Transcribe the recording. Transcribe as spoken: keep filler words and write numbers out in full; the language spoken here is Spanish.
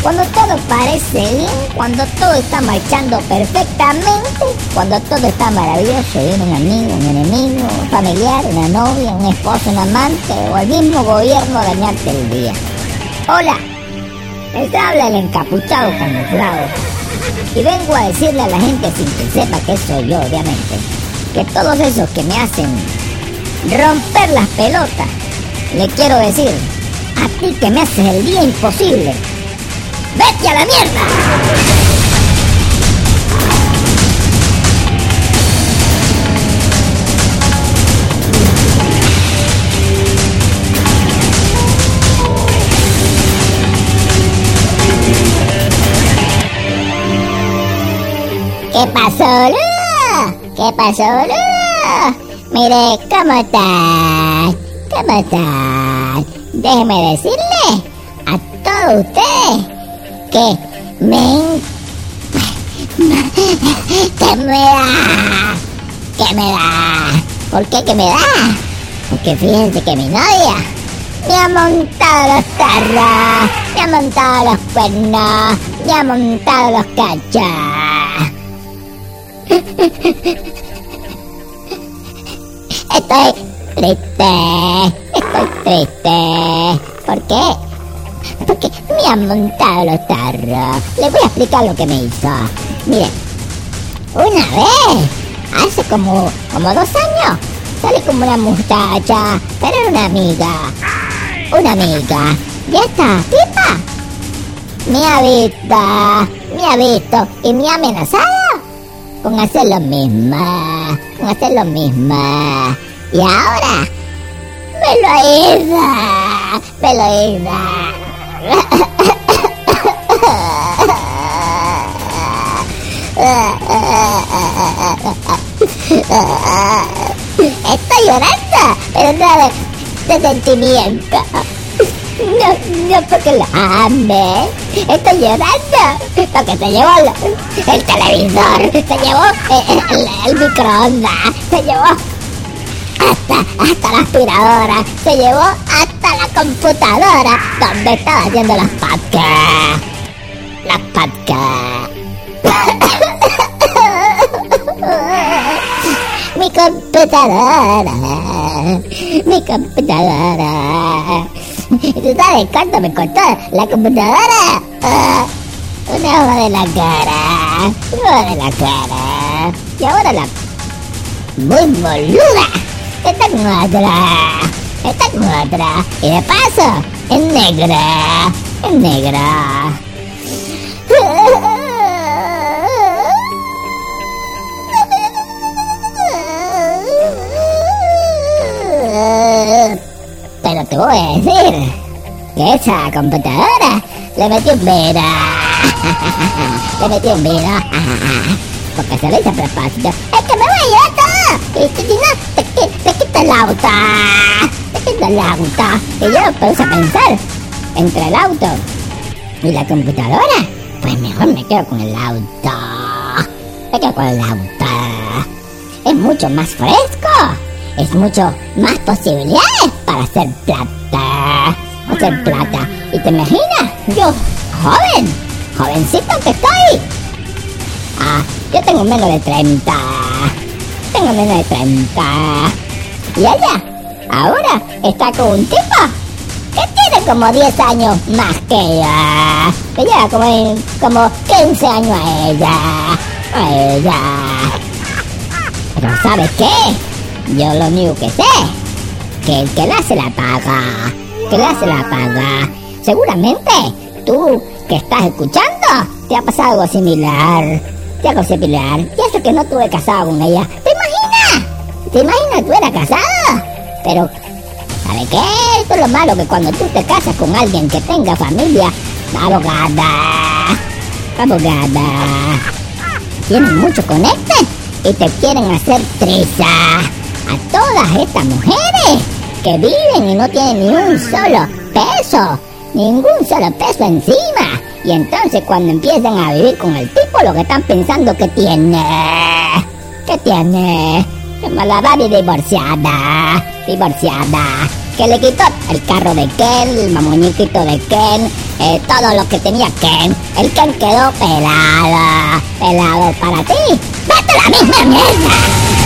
Cuando todo parece bien, cuando todo está marchando perfectamente, cuando todo está maravilloso, viene un amigo, un enemigo, un familiar, una novia, un esposo, un amante o el mismo gobierno a dañarte el día. Hola, les habla el encapuchado camuflado y vengo a decirle a la gente sin que sepa que soy yo, obviamente, que todos esos que me hacen romper las pelotas, le quiero decir, a ti que me haces el día imposible, ¡vete a la mierda! ¿Qué pasó, Lu? ¿Qué pasó, Lu? Mire, ¿cómo estás? ¿Cómo estás? Déjeme decirle a todos ustedes que me... que me da... que me da... ¿Por qué que me da? Porque fíjense que mi novia me ha montado los tarros, me ha montado los cuernos, me ha montado los cachos. Estoy triste, estoy triste. ¿Por qué? Porque me han montado los tarros. Les voy a explicar lo que me hizo. Mire, una vez, hace como, como dos años, salí con una muchacha, pero era una amiga. Una amiga. Y esta tipa me ha visto, me ha visto y me ha amenazado con hacer lo mismo, con hacer lo mismo. Y ahora me lo hizo, me lo hizo. Estoy llorando, pero no de, de sentimiento. No, no porque la ame. Estoy llorando porque se llevó el, el televisor, se llevó el, el, el microondas, se llevó hasta, hasta la aspiradora, se llevó hasta la computadora donde estaba haciendo las podcasts. Las podcasts. Mi computadora, mi computadora. ¿Tú sabes cuánto me costó la computadora? Uh, una hoja de la cara, una hoja de la cara. Y ahora la muy boluda está con otra, está con otra. Y de paso, es negra, es negra. Pero te voy a decir que esa computadora le metió un vino. Le metió un vino. Porque se lo hice a propósito. Es que me voy a llevar todo. Y si no, te, te quito el auto. Te quito el auto. Y yo me puse a pensar, entre el auto y la computadora, pues mejor me quedo con el auto. Me quedo con el auto. Es mucho más fresco. Es mucho más posibilidades para hacer plata. Hacer plata. ¿Y te imaginas? Yo, joven, jovencito que estoy. Ah, yo tengo menos de treinta. Tengo menos de treinta. Y ella, ahora, está con un tipo que tiene como diez años más que ella. Que lleva como, como quince años a ella. A ella. Pero ¿sabes qué? Yo lo único que sé, que el que la hace la paga, que la hace la paga. Seguramente tú que estás escuchando, te ha pasado algo similar, te algo similar. Y eso que no estuve casado con ella. ¿Te imaginas? ¿Te imaginas tú eras casado? Pero, ¿sabes qué? Esto es lo malo, que cuando tú te casas con alguien que tenga familia, abogada, abogada, tienen mucho conecte y te quieren hacer triza. A todas estas mujeres que viven y no tienen ni un solo peso, ningún solo peso encima. Y entonces cuando empiezan a vivir con el tipo, lo que están pensando que tiene, que tiene, que me la va a divorciada, divorciada. que le quitó el carro de Ken, el muñequito de Ken, eh, todo lo que tenía Ken. El Ken quedó pelado, pelado para ti. ¡Vete a la misma mierda!